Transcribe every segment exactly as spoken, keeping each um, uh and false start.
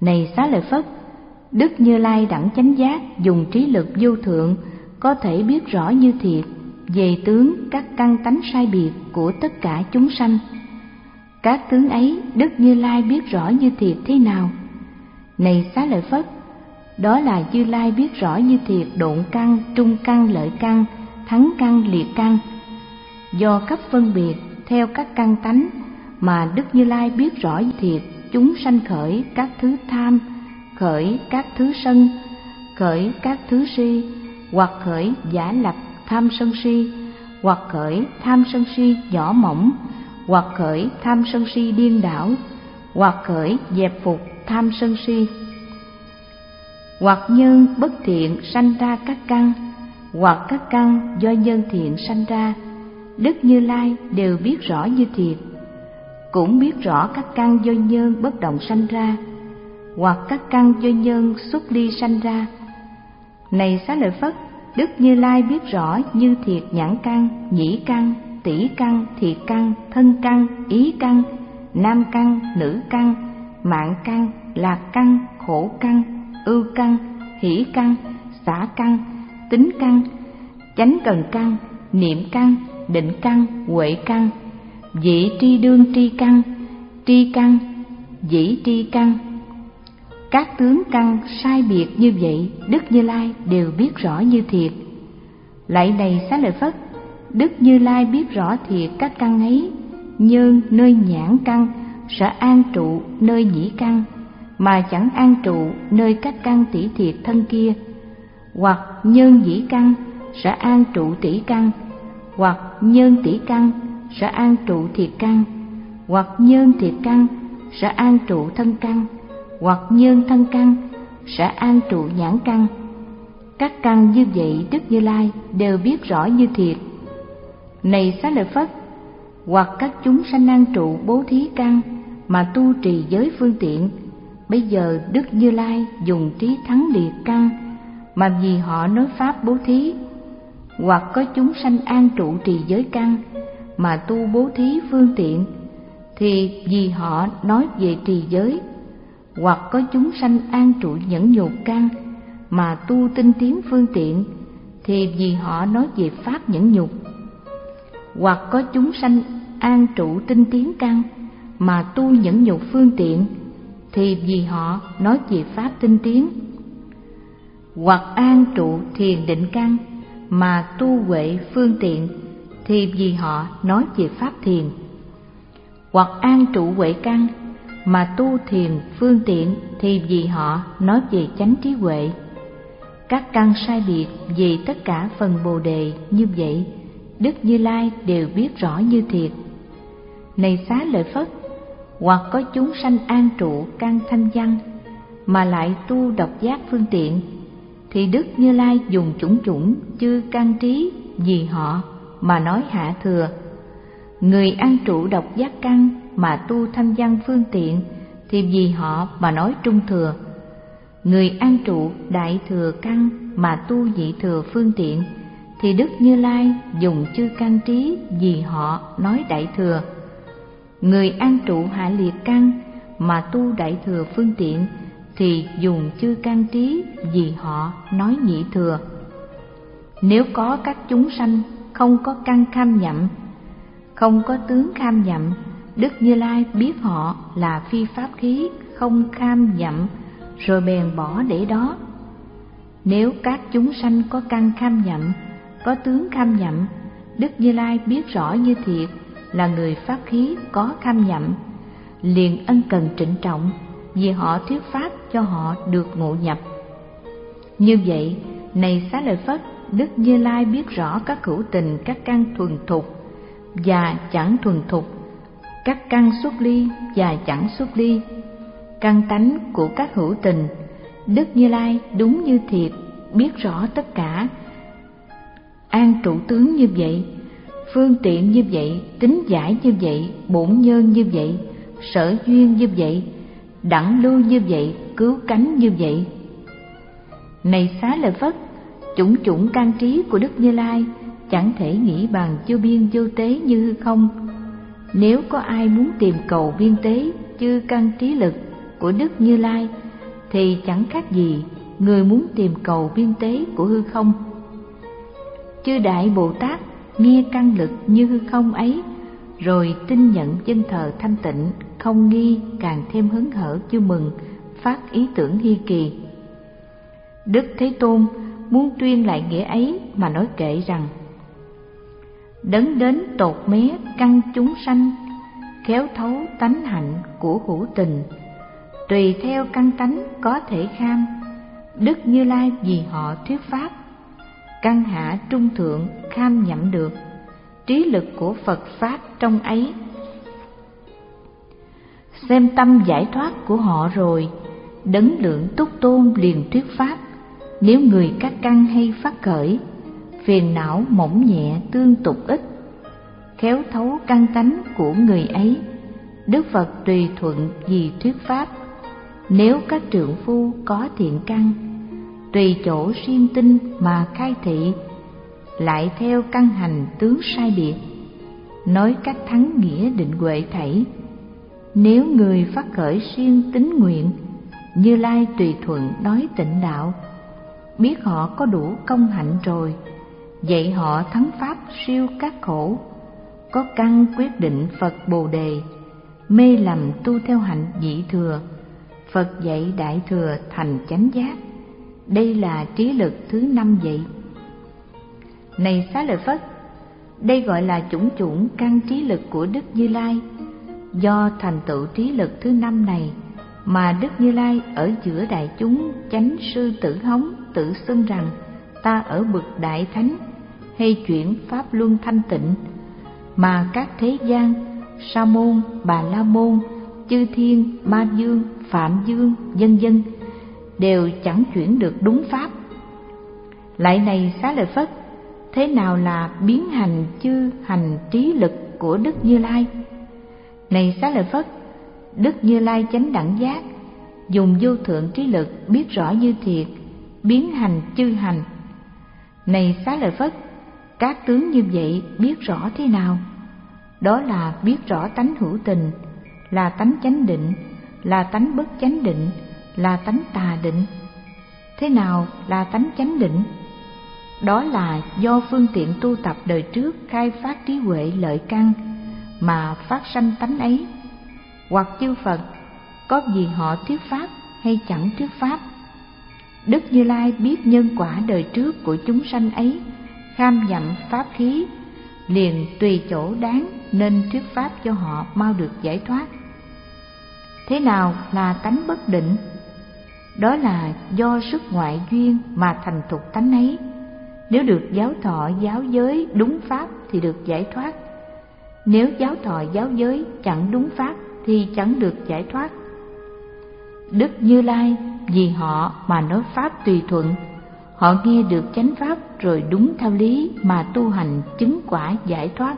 Này Xá Lợi Phất, Đức Như Lai đẳng chánh giác dùng trí lực vô thượng có thể biết rõ như thiệt về tướng các căn tánh sai biệt của tất cả chúng sanh. Các tướng ấy Đức Như Lai biết rõ như thiệt thế nào? Này Xá Lợi Phất, đó là Như Lai biết rõ như thiệt độn căn, trung căn, lợi căn, thắng căn, liệt căn. Do cấp phân biệt theo các căn tánh mà Đức Như Lai biết rõ như thiệt chúng sanh khởi các thứ tham, khởi các thứ sân, khởi các thứ si, hoặc khởi giả lập tham sân si, hoặc khởi tham sân si nhỏ mỏng, hoặc khởi tham sân si điên đảo, hoặc khởi dẹp phục tham sân si, hoặc nhân bất thiện sanh ra các căn, hoặc các căn do nhân thiện sanh ra. Đức Như Lai đều biết rõ như thiệt, cũng biết rõ các căn do nhân bất động sanh ra, hoặc các căn do nhân xuất ly sanh ra. Này Xá Lợi Phất, Đức Như Lai biết rõ như thiệt nhãn căn, nhĩ căn, tỷ căn, thiệt căn, thân căn, ý căn, nam căn, nữ căn, mạng căn, lạc căn, khổ căn, ưu căn, hỷ căn, xả căn, tính căn, chánh cần căn, niệm căn, định căn, huệ căn, vị tri đương tri căn, tri căn, dĩ tri căn. Các tướng căn sai biệt như vậy Đức Như Lai đều biết rõ như thiệt. Lại này Xá Lợi Phất, Đức Như Lai biết rõ thiệt các căn ấy, nhân nơi nhãn căn sẽ an trụ nơi nhĩ căn, mà chẳng an trụ nơi các căn tỷ thiệt thân kia, hoặc nhân dĩ căn sẽ an trụ tỷ căn, hoặc nhân tỷ căn sẽ an trụ thiệt căn, hoặc nhân thiệt căn sẽ an trụ thân căn, hoặc nhân thân căn sẽ an trụ nhãn căn. Các căn như vậy Đức Như Lai đều biết rõ như thiệt. Này Xá Lợi Phất, hoặc các chúng sanh an trụ bố thí căn mà tu trì giới phương tiện, bây giờ Đức Như Lai dùng trí thắng liệt căn mà vì họ nói pháp bố thí. Hoặc có chúng sanh an trụ trì giới căn mà tu bố thí phương tiện, thì vì họ nói về trì giới. Hoặc có chúng sanh an trụ nhẫn nhục căn mà tu tinh tiến phương tiện, thì vì họ nói về pháp nhẫn nhục. Hoặc có chúng sanh an trụ tinh tiến căn mà tu nhẫn nhục phương tiện, thì vì họ nói về pháp tinh tiến. Hoặc an trụ thiền định căn mà tu huệ phương tiện, thì vì họ nói về pháp thiền. Hoặc an trụ huệ căn mà tu thiền phương tiện, thì vì họ nói về chánh trí huệ. Các căn sai biệt về tất cả phần Bồ Đề như vậy Đức Như Lai đều biết rõ như thiệt. Này Xá Lợi Phất, hoặc có chúng sanh an trụ căn thanh văn mà lại tu độc giác phương tiện, thì Đức Như Lai dùng chủng chủng chư căn trí vì họ mà nói hạ thừa. Người an trụ độc giác căn mà tu thanh văn phương tiện, thì vì họ mà nói trung thừa. Người an trụ đại thừa căn mà tu nhị thừa phương tiện, thì Đức Như Lai dùng chư căn trí vì họ nói đại thừa. Người an trụ hạ liệt căn mà tu đại thừa phương tiện, thì dùng chư căn trí vì họ nói nhị thừa. Nếu có các chúng sanh không có căn kham nhậm, không có tướng kham nhậm, Đức Như Lai biết họ là phi pháp khí không kham nhậm, rồi bèn bỏ để đó. Nếu các chúng sanh có căn kham nhậm, có tướng kham nhậm, Đức Như Lai biết rõ như thiệt là người pháp khí có kham nhậm, liền ân cần trịnh trọng vì họ thuyết pháp cho họ được ngộ nhập. Như vậy, này Xá Lợi Phất, Đức Như Lai biết rõ các hữu tình, các căn thuần thục và chẳng thuần thục, các căn xuất ly và chẳng xuất ly, căn tánh của các hữu tình. Đức Như Lai đúng như thiệt biết rõ tất cả. An trụ tướng như vậy, phương tiện như vậy, tính giải như vậy, bổn nhân như vậy, sở duyên như vậy, đẳng lưu như vậy, cứu cánh như vậy. Này Xá Lợi Phất, chủng chủng căn trí của Đức Như Lai chẳng thể nghĩ bằng vô biên vô tế như hư không. Nếu có ai muốn tìm cầu biên tế chư căn trí lực của Đức Như Lai thì chẳng khác gì người muốn tìm cầu biên tế của hư không. Chư Đại Bồ Tát nghe căn lực như hư không ấy, rồi tin nhận dân thờ thanh tịnh, không nghi, càng thêm hớn hở vui mừng, phát ý tưởng hi kỳ. Đức Thế Tôn muốn tuyên lại nghĩa ấy mà nói kệ rằng: Đấng đến tột mé căn chúng sanh, khéo thấu tánh hạnh của hữu tình, tùy theo căn tánh có thể kham. Đức Như Lai vì họ thuyết pháp, căn hạ trung thượng kham nhậm được, trí lực của Phật Pháp trong ấy. Xem tâm giải thoát của họ rồi, Đấng Lượng Túc Tôn liền thuyết pháp. Nếu người các căn hay phát khởi, phiền não mỏng nhẹ tương tục ít, khéo thấu căn tánh của người ấy, Đức Phật tùy thuận vì thuyết pháp. Nếu các trượng phu có thiện căn, tùy chỗ siêng tinh mà khai thị, lại theo căn hành tướng sai biệt, nói cách thắng nghĩa định huệ thảy. Nếu người phát khởi siêng tín nguyện, Như Lai tùy thuận nói tịnh đạo. Biết họ có đủ công hạnh rồi, dạy họ thắng pháp siêu các khổ. Có căn quyết định Phật Bồ Đề, mê lầm tu theo hạnh nhị thừa. Phật dạy đại thừa thành chánh giác. Đây là trí lực thứ năm vậy. Này Xá Lợi Phất, đây gọi là chủng chủng căn trí lực của Đức Như Lai. Do thành tựu trí lực thứ năm này mà Đức Như Lai ở giữa đại chúng chánh sư tử hống tự xưng rằng ta ở bậc đại thánh, hay chuyển pháp luân thanh tịnh, mà các thế gian Sa môn, Bà La môn, chư thiên, Ma dương, Phạm dương, vân vân đều chẳng chuyển được đúng pháp. Lại này Xá Lợi Phất, thế nào là biến hành chư hành trí lực của Đức Như Lai? Này Xá Lợi Phất, Đức Như Lai chánh đẳng giác, dùng vô thượng trí lực biết rõ như thiệt, biến hành chư hành. Này Xá Lợi Phất, các tướng như vậy biết rõ thế nào? Đó là biết rõ tánh hữu tình, là tánh chánh định, là tánh bất chánh định, là tánh tà định. Thế nào là tánh chánh định? Đó là do phương tiện tu tập đời trước khai phát trí huệ lợi căn mà phát sanh tánh ấy. Hoặc chư Phật có vì họ thuyết pháp hay chẳng thuyết pháp, Đức Như Lai biết nhân quả đời trước của chúng sanh ấy, kham nhậm pháp khí, liền tùy chỗ đáng nên thuyết pháp cho họ mau được giải thoát. Thế nào là tánh bất định? Đó là do sức ngoại duyên mà thành thục tánh ấy. Nếu được giáo thọ giáo giới đúng pháp thì được giải thoát. Nếu giáo thọ giáo giới chẳng đúng pháp thì chẳng được giải thoát. Đức Như Lai vì họ mà nói pháp tùy thuận. Họ nghe được chánh pháp rồi đúng theo lý mà tu hành chứng quả giải thoát.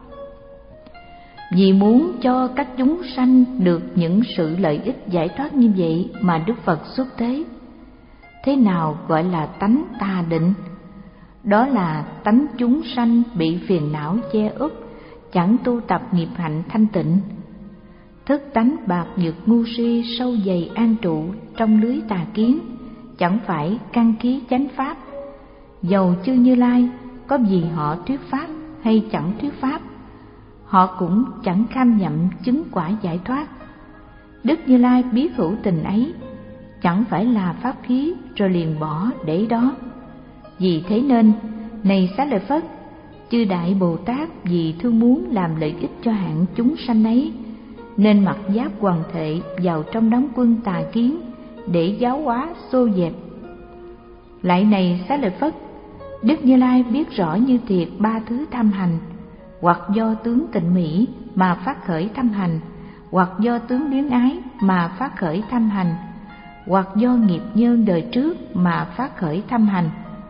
Vì muốn cho các chúng sanh được những sự lợi ích giải thoát như vậy mà Đức Phật xuất thế. Thế nào gọi là tánh tà định? Đó là tánh chúng sanh bị phiền não che úp, chẳng tu tập nghiệp hạnh thanh tịnh. Thức tánh bạc nhược ngu si sâu dày an trụ trong lưới tà kiến, chẳng phải căn khí chánh pháp. Dầu chư Như Lai có vì họ thuyết pháp hay chẳng thuyết pháp, họ cũng chẳng kham nhậm chứng quả giải thoát. Đức Như Lai biết hữu tình ấy, chẳng phải là pháp khí rồi liền bỏ để đó. Vì thế nên, này Xá Lợi Phất, chư Đại Bồ Tát vì thương muốn làm lợi ích cho hạng chúng sanh ấy, nên mặc giáp hoàng thệ vào trong đám quân tà kiến để giáo hóa xô dẹp. Lại này Xá Lợi Phất, Đức Như Lai biết rõ như thiệt ba thứ tham hành, hoặc do tướng tịnh mỹ mà phát khởi tham hành, hoặc do tướng luyến ái mà phát khởi tham hành, hoặc do nghiệp nhân đời trước mà phát khởi tham hành.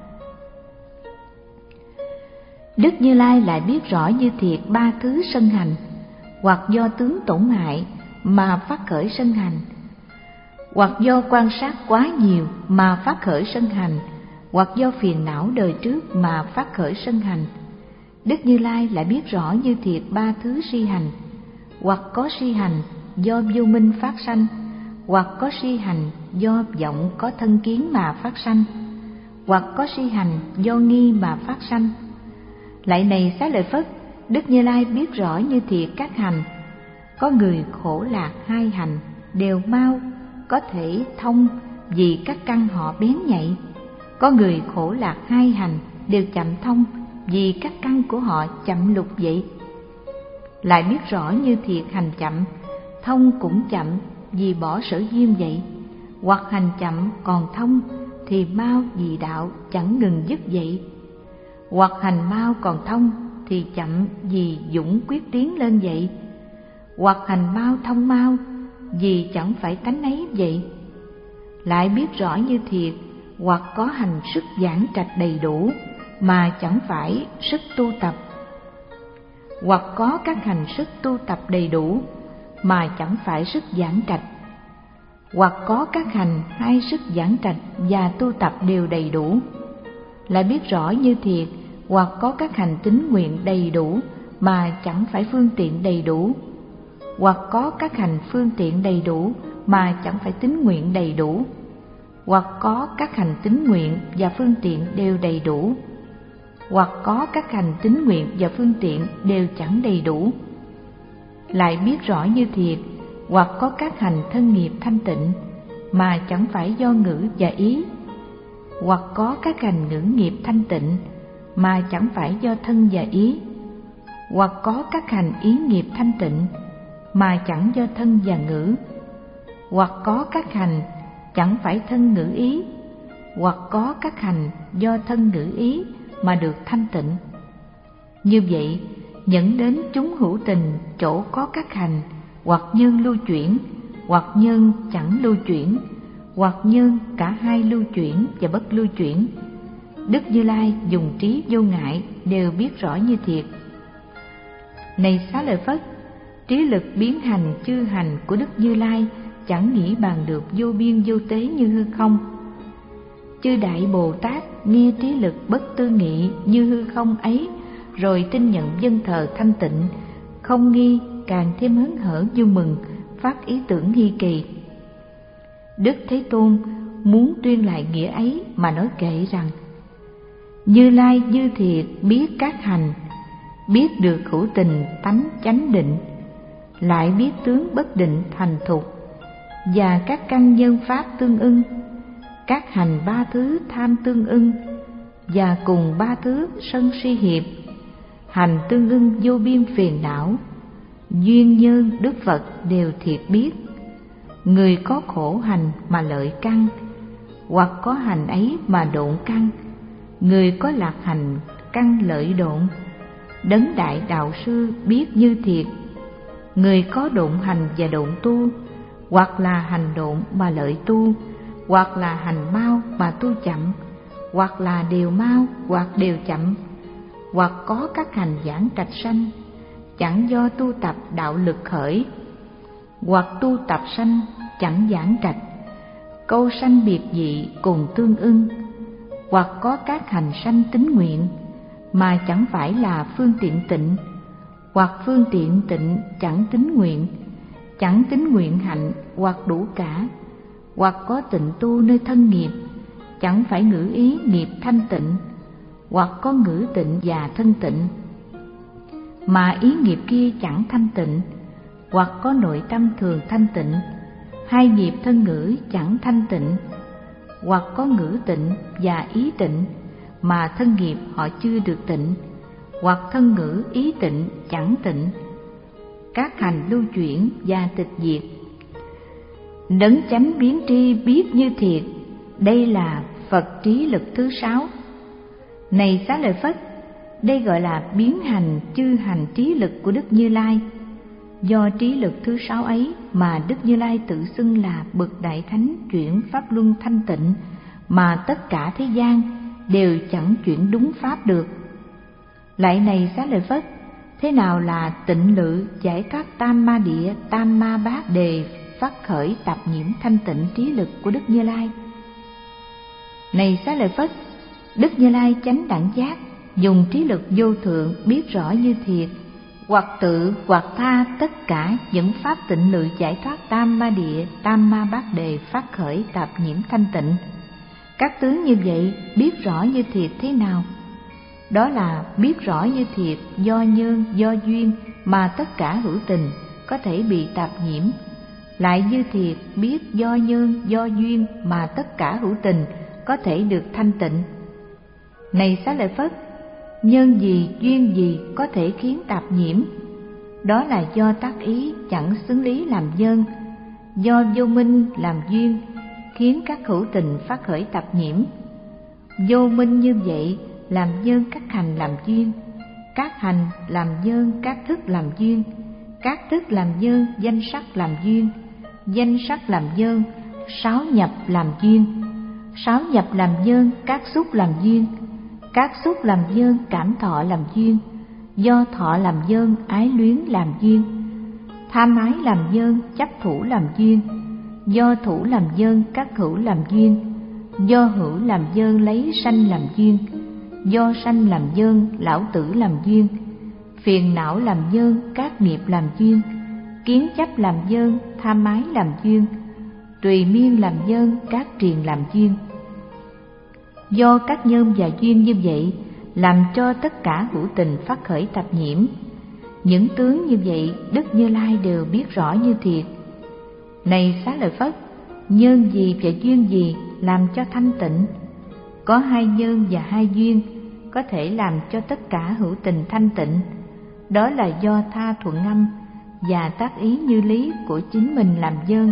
Đức Như Lai lại biết rõ như thiệt ba thứ sân hành, hoặc do tướng tổn hại mà phát khởi sân hành, hoặc do quan sát quá nhiều mà phát khởi sân hành, hoặc do phiền não đời trước mà phát khởi sân hành. Đức Như Lai lại biết rõ như thiệt ba thứ si hành, hoặc có si hành do vô minh phát sanh, hoặc có si hành do vọng có thân kiến mà phát sanh, hoặc có si hành do nghi mà phát sanh. Lại này Xá Lợi Phất, Đức Như Lai biết rõ như thiệt các hành. Có người khổ lạc hai hành đều mau có thể thông vì các căn họ bén nhạy. Có người khổ lạc hai hành đều chậm thông vì các căn của họ chậm lục vậy. Lại biết rõ như thiệt hành chậm, thông cũng chậm vì bỏ sở duyên vậy. Hoặc hành chậm còn thông thì mau vì đạo chẳng ngừng dứt vậy. Hoặc hành mau còn thông thì chậm vì dũng quyết tiến lên vậy. Hoặc hành mau thông mau vì chẳng phải tánh ấy vậy. Lại biết rõ như thiệt, hoặc có hành sức giảng trạch đầy đủ mà chẳng phải sức tu tập, hoặc có các hành sức tu tập đầy đủ mà chẳng phải sức giảng trạch, hoặc có các hành hai sức giảng trạch và tu tập đều đầy đủ. Lại biết rõ như thiệt, hoặc có các hành tín nguyện đầy đủ mà chẳng phải phương tiện đầy đủ, hoặc có các hành phương tiện đầy đủ mà chẳng phải tín nguyện đầy đủ, hoặc có các hành tín nguyện và phương tiện đều đầy đủ, hoặc có các hành tín nguyện và phương tiện đều chẳng đầy đủ. Lại biết rõ như thiệt, hoặc có các hành thân nghiệp thanh tịnh mà chẳng phải do ngữ và ý, hoặc có các hành ngữ nghiệp thanh tịnh mà chẳng phải do thân và ý, hoặc có các hành ý nghiệp thanh tịnh mà chẳng do thân và ngữ, hoặc có các hành chẳng phải thân ngữ ý, hoặc có các hành do thân ngữ ý mà được thanh tịnh. Như vậy, dẫn đến chúng hữu tình chỗ có các hành hoặc nhân lưu chuyển, hoặc nhân chẳng lưu chuyển, hoặc nhân cả hai lưu chuyển và bất lưu chuyển. Đức Như Lai dùng trí vô ngại đều biết rõ như thiệt. Này Xá Lợi Phất, trí lực biến hành chư hành của Đức Như Lai chẳng nghĩ bàn được vô biên vô tế như hư không. Chư Đại Bồ Tát nghe trí lực bất tư nghị như hư không ấy, rồi tin nhận dân thờ thanh tịnh, không nghi, càng thêm hớn hở vui mừng, phát ý tưởng hi kỳ. Đức Thế Tôn muốn tuyên lại nghĩa ấy mà nói kệ rằng: Như Lai như thiệt biết các hành, biết được hữu tình tánh chánh định, lại biết tướng bất định thành thục, và các căn nhân pháp tương ưng, các hành ba thứ tham tương ưng, và cùng ba thứ sân si hiệp, hành tương ưng vô biên phiền não, duyên nhân Đức Phật đều thiệt biết. Người có khổ hành mà lợi căn, hoặc có hành ấy mà độn căn, người có lạc hành căn lợi độn. Đấng đại đạo sư biết như thiệt, người có độn hành và độn tu, hoặc là hành độn mà lợi tu, hoặc là hành mau mà tu chậm, hoặc là đều mau hoặc đều chậm, hoặc có các hành giảng trạch sanh, chẳng do tu tập đạo lực khởi, hoặc tu tập sanh chẳng giảng trạch, câu sanh biệt dị cùng tương ưng, hoặc có các hành sanh tín nguyện mà chẳng phải là phương tiện tịnh, hoặc phương tiện tịnh chẳng tín nguyện, chẳng tín nguyện hạnh hoặc đủ cả, hoặc có tịnh tu nơi thân nghiệp, chẳng phải ngữ ý nghiệp thanh tịnh, hoặc có ngữ tịnh và thân tịnh, mà ý nghiệp kia chẳng thanh tịnh, hoặc có nội tâm thường thanh tịnh, hai nghiệp thân ngữ chẳng thanh tịnh, hoặc có ngữ tịnh và ý tịnh, mà thân nghiệp họ chưa được tịnh, hoặc thân ngữ ý tịnh chẳng tịnh, các hành lưu chuyển và tịch diệt. Đấng chánh biến tri biết như thiệt, đây là Phật trí lực thứ sáu. Này Xá Lợi Phất, đây gọi là biến hành chư hành trí lực của Đức Như Lai. Do trí lực thứ sáu ấy mà Đức Như Lai tự xưng là bậc đại thánh chuyển pháp luân thanh tịnh, mà tất cả thế gian đều chẳng chuyển đúng pháp được. Lại này Xá Lợi Phất, thế nào là tịnh lự giải thoát tam ma địa, tam ma bát đề phát khởi tạp nhiễm thanh tịnh trí lực của Đức Như Lai? Này Xá Lợi Phất, Đức Như Lai chánh đẳng giác dùng trí lực vô thượng biết rõ như thiệt, hoặc tự hoặc tha tất cả những pháp tịnh lự giải thoát tam ma địa, tam ma bát đề phát khởi tạp nhiễm thanh tịnh. Các tướng như vậy biết rõ như thiệt thế nào? Đó là biết rõ như thiệt do nhân, do duyên mà tất cả hữu tình có thể bị tạp nhiễm, lại như thiệt biết do nhân, do duyên mà tất cả hữu tình có thể được thanh tịnh. Này Xá Lợi Phất, nhân gì, duyên gì có thể khiến tạp nhiễm? Đó là do tác ý chẳng xứng lý làm nhân, do vô minh làm duyên khiến các hữu tình phát khởi tạp nhiễm. Vô minh như vậy làm nhân các hành làm duyên, các hành làm nhân các thức làm duyên, các thức làm nhân danh sắc làm duyên, danh sắc làm nhân sáu nhập làm duyên, sáu nhập làm nhân các xúc làm duyên, các xúc làm nhân cảm thọ làm duyên, do thọ làm nhân ái luyến làm duyên, tham ái làm nhân chấp thủ làm duyên, do thủ làm nhân các hữu làm duyên, do hữu làm nhân lấy sanh làm duyên, do sanh làm nhân lão tử làm duyên, phiền não làm nhân các nghiệp làm duyên, kiến chấp làm nhân tham ái làm duyên, tùy miên làm nhân các triền làm duyên. Do các nhân và duyên như vậy làm cho tất cả hữu tình phát khởi tạp nhiễm. Những tướng như vậy Đức Như Lai đều biết rõ như thiệt. Này Xá Lợi Phất, nhân gì và duyên gì làm cho thanh tịnh? Có hai nhân và hai duyên có thể làm cho tất cả hữu tình thanh tịnh. Đó là do tha thuận âm và tác ý như lý của chính mình làm nhân,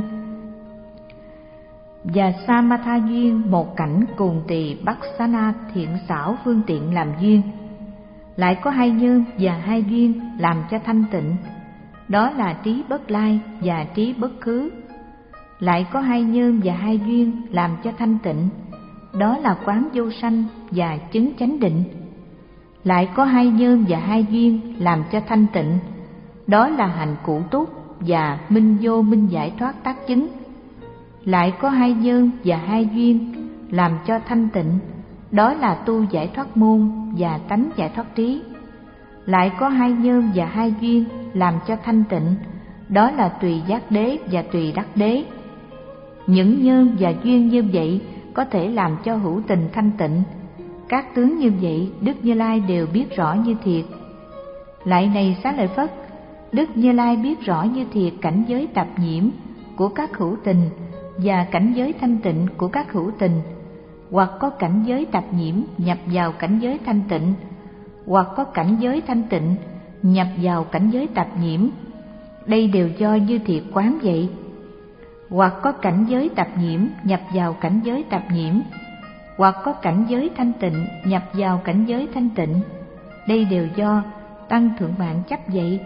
và Samatha duyên một cảnh cùng tỳ Bắc Xá Na thiện xảo phương tiện làm duyên. Lại có hai nhân và hai duyên làm cho thanh tịnh, đó là trí bất lai và trí bất khứ. Lại có hai nhân và hai duyên làm cho thanh tịnh, đó là quán vô sanh và chứng chánh định. Lại có hai nhân và hai duyên làm cho thanh tịnh, đó là hành cụ túc và minh vô minh giải thoát tác chứng. Lại có hai nhân và hai duyên làm cho thanh tịnh, đó là tu giải thoát môn và tánh giải thoát trí. Lại có hai nhân và hai duyên làm cho thanh tịnh, đó là tùy giác đế và tùy đắc đế. Những nhân và duyên như vậy có thể làm cho hữu tình thanh tịnh. Các tướng như vậy Đức Như Lai đều biết rõ như thiệt. Lại này Xá Lợi Phất, Đức Như Lai biết rõ như thiệt cảnh giới tạp nhiễm của các hữu tình và cảnh giới thanh tịnh của các hữu tình, hoặc có cảnh giới tạp nhiễm nhập vào cảnh giới thanh tịnh, hoặc có cảnh giới thanh tịnh nhập vào cảnh giới tạp nhiễm. Đây đều do như thiệt quán vậy. Hoặc có cảnh giới tạp nhiễm nhập vào cảnh giới tạp nhiễm, hoặc có cảnh giới thanh tịnh nhập vào cảnh giới thanh tịnh. Đây đều do tăng thượng mạng chấp vậy.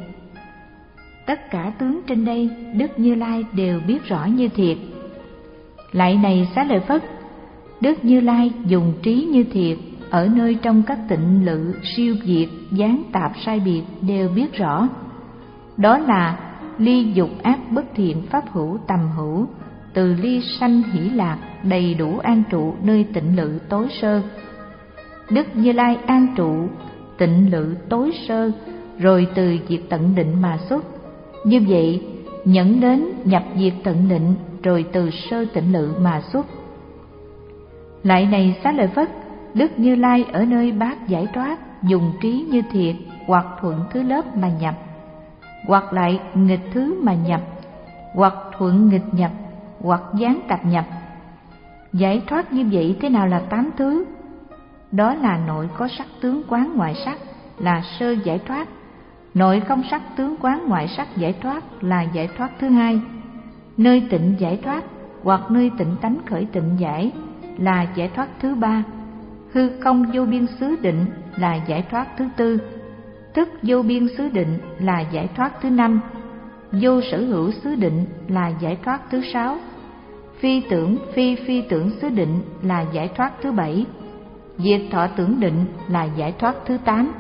Tất cả tướng trên đây Đức Như Lai đều biết rõ như thiệt. Lại này Xá Lợi Phất, Đức Như Lai dùng trí như thiệt ở nơi trong các tịnh lự siêu diệt gián tạp sai biệt đều biết rõ. Đó là ly dục ác bất thiện pháp hữu tầm hữu, từ ly sanh hỷ lạc đầy đủ an trụ nơi tịnh lự tối sơ. Đức Như Lai an trụ tịnh lự tối sơ, rồi từ diệt tận định mà xuất. Như vậy nhẫn đến nhập diệt tận định, rồi từ sơ tịnh lự mà xuất. Lại này Xá Lợi Phất, Đức Như Lai ở nơi bát giải thoát dùng trí như thiệt, hoặc thuận thứ lớp mà nhập, hoặc lại nghịch thứ mà nhập, hoặc thuận nghịch nhập, hoặc gián tạp nhập. Giải thoát như vậy thế nào là tám thứ? Đó là nội có sắc tướng quán ngoại sắc là sơ giải thoát, nội không sắc tướng quán ngoại sắc giải thoát là giải thoát thứ hai, nơi tịnh giải thoát hoặc nơi tịnh tánh khởi tịnh giải là giải thoát thứ ba, hư không vô biên xứ định là giải thoát thứ tư, thức vô biên xứ định là giải thoát thứ năm, vô sở hữu xứ định là giải thoát thứ sáu, phi tưởng phi phi tưởng xứ định là giải thoát thứ bảy, diệt thọ tưởng định là giải thoát thứ tám.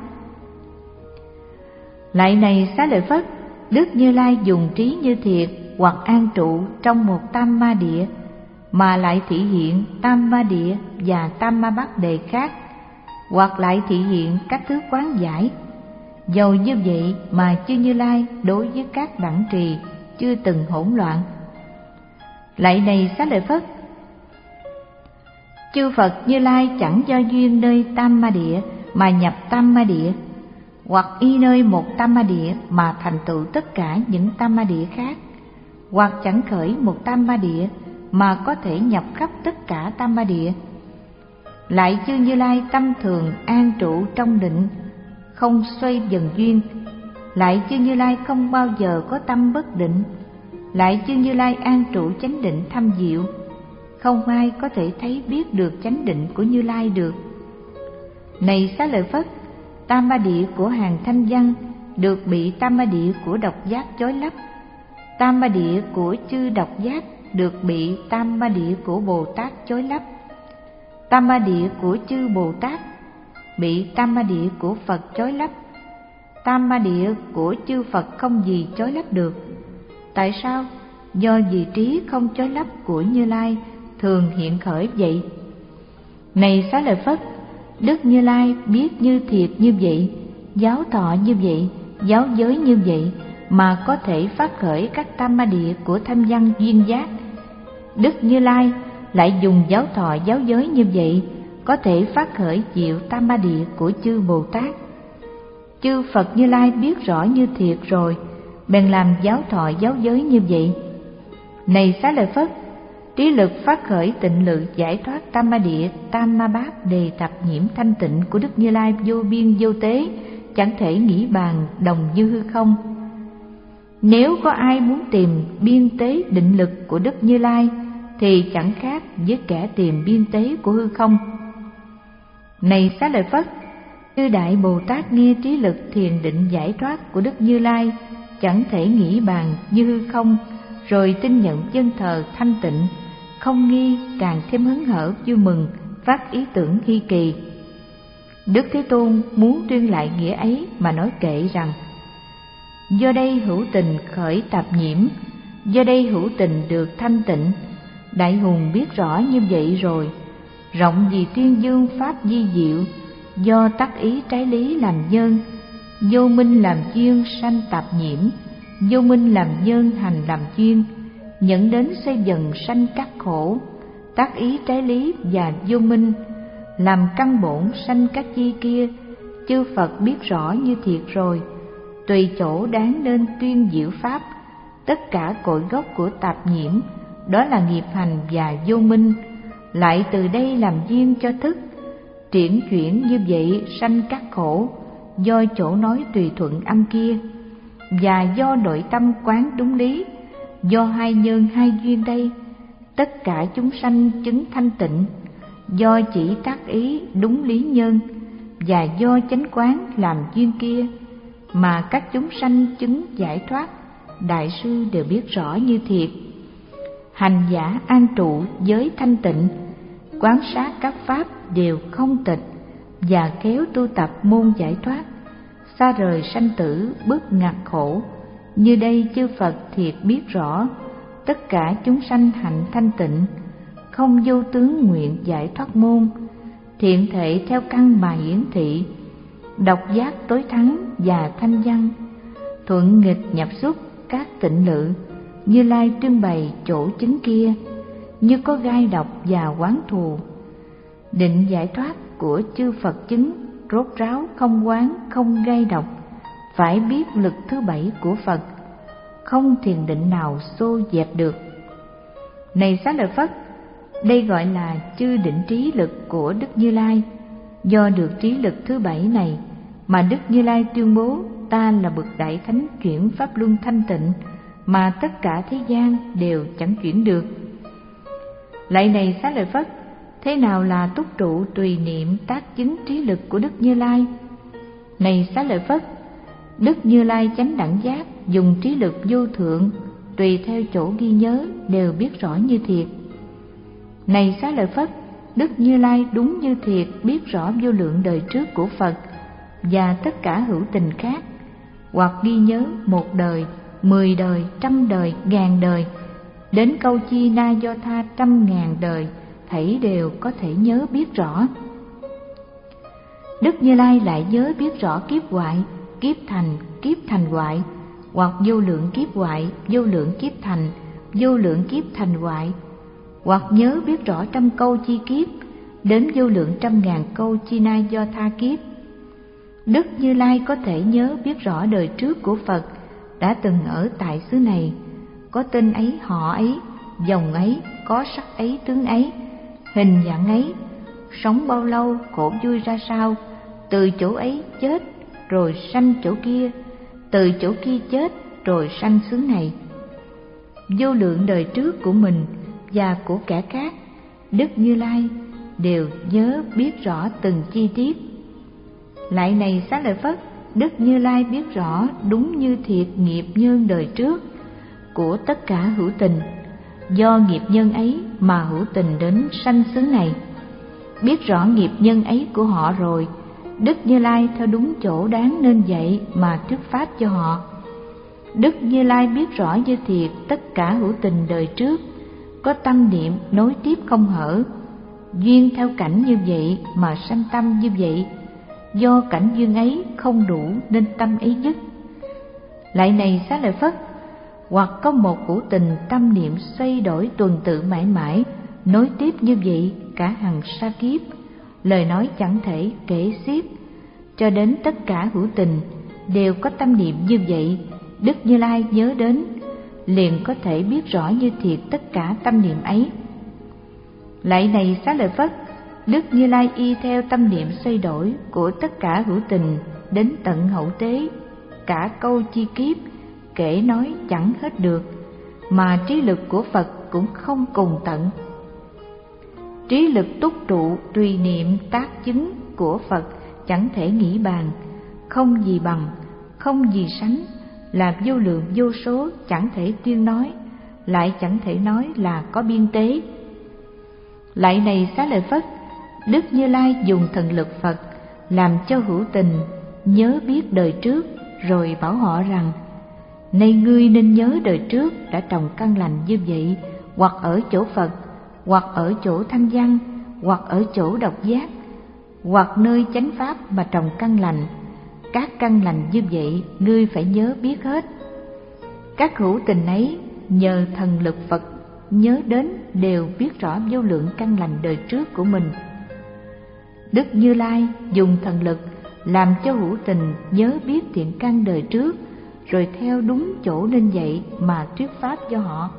Lại này Xá Lợi Phất, Đức Như Lai dùng trí như thiệt hoặc an trụ trong một tam ma địa, mà lại thị hiện tam ma địa và tam ma bát đề khác, hoặc lại thị hiện các thứ quán giải. Dầu như vậy mà chư Như Lai đối với các đẳng trì chưa từng hỗn loạn. Lạy này Xá Lợi Phất, chư Phật Như Lai chẳng do duyên nơi Tam Ma Địa mà nhập Tam Ma Địa, hoặc y nơi một Tam Ma Địa mà thành tựu tất cả những Tam Ma Địa khác, hoặc chẳng khởi một Tam Ma Địa mà có thể nhập khắp tất cả Tam Ma Địa. Lại chư Như Lai tâm thường an trụ trong định, không xoay dần duyên. Lại chư Như Lai không bao giờ có tâm bất định. Lại chư Như Lai an trụ chánh định thâm diệu, không ai có thể thấy biết được chánh định của Như Lai được. Này Xá Lợi Phất, Tam Ma Địa của hàng thanh văn được bị Tam Ma Địa của độc giác chối lấp. Tam Ma Địa của chư độc giác được bị Tam Ma Địa của Bồ Tát chối lấp. Tam Ma Địa của chư Bồ Tát bị Tam Ma Địa của Phật chối lấp. Tam Ma Địa của chư Phật không gì chối lấp được. Tại sao? Do vị trí không chối lấp của Như Lai thường hiện khởi vậy. Này Xá Lợi Phất, Đức Như Lai biết như thiệt như vậy, giáo thọ như vậy, giáo giới như vậy mà có thể phát khởi các Tam Ma Địa của thanh văn duyên giác. Đức Như Lai lại dùng giáo thọ giáo giới như vậy có thể phát khởi diệu Tam Ma Địa của chư Bồ Tát. Chư Phật Như Lai biết rõ như thiệt rồi, bèn làm giáo thọ giáo giới như vậy. Này Xá Lợi Phất, trí lực phát khởi tịnh lự giải thoát Tam Ma Địa, Tam Ma Bát đề thập nhiễm thanh tịnh của Đức Như Lai vô biên vô tế, chẳng thể nghĩ bàn đồng như hư không. Nếu có ai muốn tìm biên tế định lực của Đức Như Lai thì chẳng khác với kẻ tìm biên tế của hư không. Này Xá Lợi Phất, chư Đại Bồ Tát nghe trí lực thiền định giải thoát của Đức Như Lai chẳng thể nghĩ bàn như hư không, rồi tin nhận chân thờ thanh tịnh, không nghi, càng thêm hứng hở vui mừng, phát ý tưởng hy kỳ. Đức Thế Tôn muốn tuyên lại nghĩa ấy mà nói kệ rằng: do đây hữu tình khởi tạp nhiễm, do đây hữu tình được thanh tịnh. Đại hùng biết rõ như vậy rồi, rộng vì tuyên dương pháp di diệu, do tắc ý trái lý làm nhân, vô minh làm duyên sanh tạp nhiễm, vô minh làm nhân hành làm duyên, dẫn đến xây dần sanh các khổ. Tác ý trái lý và vô minh làm căn bổn sanh các chi kia, chư Phật biết rõ như thiệt rồi, tùy chỗ đáng nên tuyên diệu pháp. Tất cả cội gốc của tạp nhiễm đó là nghiệp hành và vô minh, lại từ đây làm duyên cho thức, triển chuyển như vậy sanh các khổ, do chỗ nói tùy thuận âm kia, và do nội tâm quán đúng lý, do hai nhân hai duyên đây, tất cả chúng sanh chứng thanh tịnh, do chỉ tác ý đúng lý nhân, và do chánh quán làm duyên kia, mà các chúng sanh chứng giải thoát. Đại sư đều biết rõ như thiệt. Hành giả an trụ giới thanh tịnh, quán sát các pháp đều không tịch, và khéo tu tập môn giải thoát, xa rời sanh tử bớt ngặt khổ. Như đây chư Phật thiệt biết rõ, tất cả chúng sanh hạnh thanh tịnh, không vô tướng nguyện giải thoát môn, thiện thể theo căn mà hiển thị, độc giác tối thắng và thanh văn, thuận nghịch nhập xuất các tịnh lự. Như Lai trưng bày chỗ chứng kia, như có gai độc và quán thù. Định giải thoát của chư Phật chứng rốt ráo không quán không gai độc, phải biết lực thứ bảy của Phật, không thiền định nào xô dẹp được. Này Xá Lợi Phất, đây gọi là chư định trí lực của Đức Như Lai. Do được trí lực thứ bảy này mà Đức Như Lai tuyên bố ta là bậc đại thánh chuyển pháp luân thanh tịnh, mà tất cả thế gian đều chẳng chuyển được. Lạy này Xá Lợi Phất, thế nào là túc trụ tùy niệm tác chứng trí lực của Đức Như Lai? Này Xá Lợi Phất, Đức Như Lai chánh đẳng giác dùng trí lực vô thượng, tùy theo chỗ ghi nhớ đều biết rõ như thiệt. Này Xá Lợi Phất, Đức Như Lai đúng như thiệt biết rõ vô lượng đời trước của Phật và tất cả hữu tình khác, hoặc ghi nhớ một đời, mười đời, trăm đời, ngàn đời, đến câu chi na do tha trăm ngàn đời, thảy đều có thể nhớ biết rõ. Đức Như Lai lại nhớ biết rõ kiếp hoại, kiếp thành, kiếp thành hoại, hoặc vô lượng kiếp hoại, vô lượng kiếp thành, vô lượng kiếp thành hoại, hoặc nhớ biết rõ trăm câu chi kiếp, đến vô lượng trăm ngàn câu chi na do tha kiếp. Đức Như Lai có thể nhớ biết rõ đời trước của Phật đã từng ở tại xứ này, có tên ấy, họ ấy, dòng ấy, có sắc ấy, tướng ấy, hình dạng ấy, sống bao lâu, khổ vui ra sao, từ chỗ ấy chết rồi sanh chỗ kia, từ chỗ kia chết rồi sanh xứ này. Vô lượng đời trước của mình và của kẻ khác, Đức Như Lai đều nhớ biết rõ từng chi tiết. Lại này Xá Lợi Phất, Đức Như Lai biết rõ đúng như thiệt nghiệp nhân đời trước của tất cả hữu tình, do nghiệp nhân ấy mà hữu tình đến sanh xứ này. Biết rõ nghiệp nhân ấy của họ rồi, Đức Như Lai theo đúng chỗ đáng nên dạy mà thuyết pháp cho họ. Đức Như Lai biết rõ như thiệt tất cả hữu tình đời trước có tâm niệm nối tiếp không hở, duyên theo cảnh như vậy mà sanh tâm như vậy, do cảnh duyên ấy không đủ nên tâm ấy dứt. Lại này Xá Lợi Phất, hoặc có một hữu tình tâm niệm xoay đổi tuần tự mãi mãi, nối tiếp như vậy cả hằng sa kiếp, lời nói chẳng thể kể xiết, cho đến tất cả hữu tình đều có tâm niệm như vậy, Đức Như Lai nhớ đến, liền có thể biết rõ như thiệt tất cả tâm niệm ấy. Lại này Xá Lợi Phất, Đức Như Lai y theo tâm niệm xoay đổi của tất cả hữu tình đến tận hậu tế, cả câu chi kiếp kể nói chẳng hết được, mà trí lực của Phật cũng không cùng tận. Trí lực túc trụ tùy niệm tác chứng của Phật chẳng thể nghĩ bàn, không gì bằng, không gì sánh, là vô lượng vô số, chẳng thể tuyên nói, lại chẳng thể nói là có biên tế. Lại này Xá Lợi Phất, Đức Như Lai dùng thần lực Phật làm cho hữu tình nhớ biết đời trước, rồi bảo họ rằng: nay ngươi nên nhớ đời trước đã trồng căn lành như vậy, hoặc ở chỗ Phật, hoặc ở chỗ thanh văn, hoặc ở chỗ độc giác, hoặc nơi chánh pháp mà trồng căn lành. Các căn lành như vậy ngươi phải nhớ biết hết. Các hữu tình ấy nhờ thần lực Phật nhớ đến đều biết rõ vô lượng căn lành đời trước của mình. Đức Như Lai dùng thần lực làm cho hữu tình nhớ biết thiện căn đời trước, rồi theo đúng chỗ nên dạy mà thuyết pháp cho họ.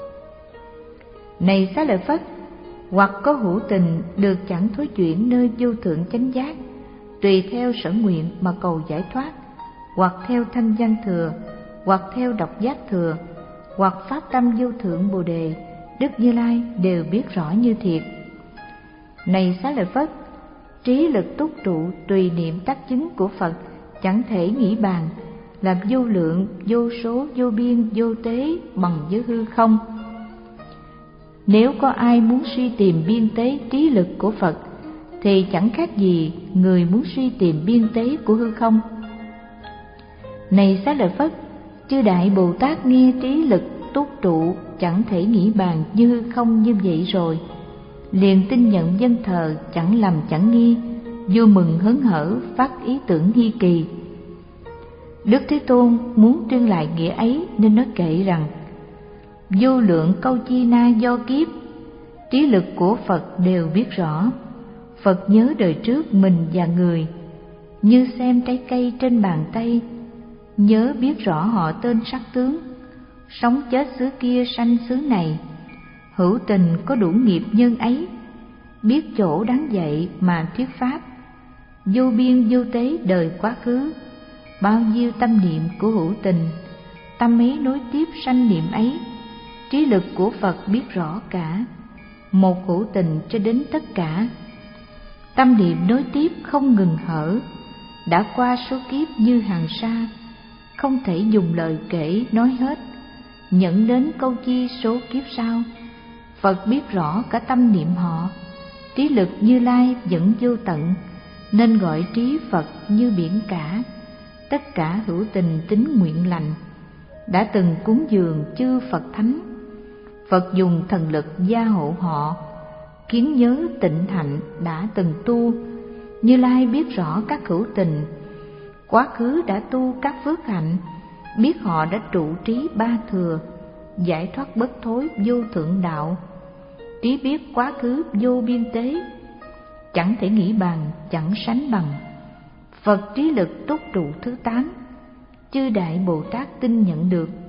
Này Xá Lợi Phất, hoặc có hữu tình được chẳng thối chuyển nơi vô thượng chánh giác, tùy theo sở nguyện mà cầu giải thoát, hoặc theo thanh văn thừa, hoặc theo độc giác thừa, hoặc pháp tâm vô thượng Bồ Đề, Đức Như Lai đều biết rõ như thiệt. Này Xá Lợi Phất, trí lực túc trụ tùy niệm tác chứng của Phật chẳng thể nghĩ bàn, là vô lượng, vô số, vô biên, vô tế bằng với hư không. Nếu có ai muốn suy tìm biên tế trí lực của Phật, thì chẳng khác gì người muốn suy tìm biên tế của hư không. Này Xá Lợi Phất, chư Đại Bồ Tát nghe trí lực túc trụ chẳng thể nghĩ bàn như hư không như vậy rồi, liền tin nhận dân thờ, chẳng lầm chẳng nghi, vui mừng hớn hở, phát ý tưởng hi kỳ. Đức Thế Tôn muốn tuyên lại nghĩa ấy nên nói kệ rằng: vô lượng câu chi na do kiếp, trí lực của Phật đều biết rõ. Phật nhớ đời trước mình và người, như xem trái cây trên bàn tay, nhớ biết rõ họ tên sắc tướng, sống chết xứ kia sanh xứ này. Hữu tình có đủ nghiệp nhân ấy, biết chỗ đáng dạy mà thuyết pháp. Vô biên vô tế đời quá khứ, bao nhiêu tâm niệm của hữu tình, tâm ấy nối tiếp sanh niệm ấy. Trí lực của Phật biết rõ cả, một hữu tình cho đến tất cả. Tâm niệm nối tiếp không ngừng hở, đã qua số kiếp như hàng sa, không thể dùng lời kể nói hết. Nhận đến câu chi số kiếp sau, Phật biết rõ cả tâm niệm họ. Trí lực Như Lai vẫn vô tận, nên gọi trí Phật như biển cả. Tất cả hữu tình tín nguyện lành, đã từng cúng dường chư Phật Thánh. Phật dùng thần lực gia hộ họ, kiến nhớ tịnh hạnh đã từng tu. Như Lai biết rõ các hữu tình, quá khứ đã tu các phước hạnh, biết họ đã trụ trí ba thừa, giải thoát bất thối vô thượng đạo. Trí biết quá khứ vô biên tế, chẳng thể nghĩ bàn, chẳng sánh bằng. Phật trí lực túc trụ thứ tám, chư đại Bồ Tát tin nhận được.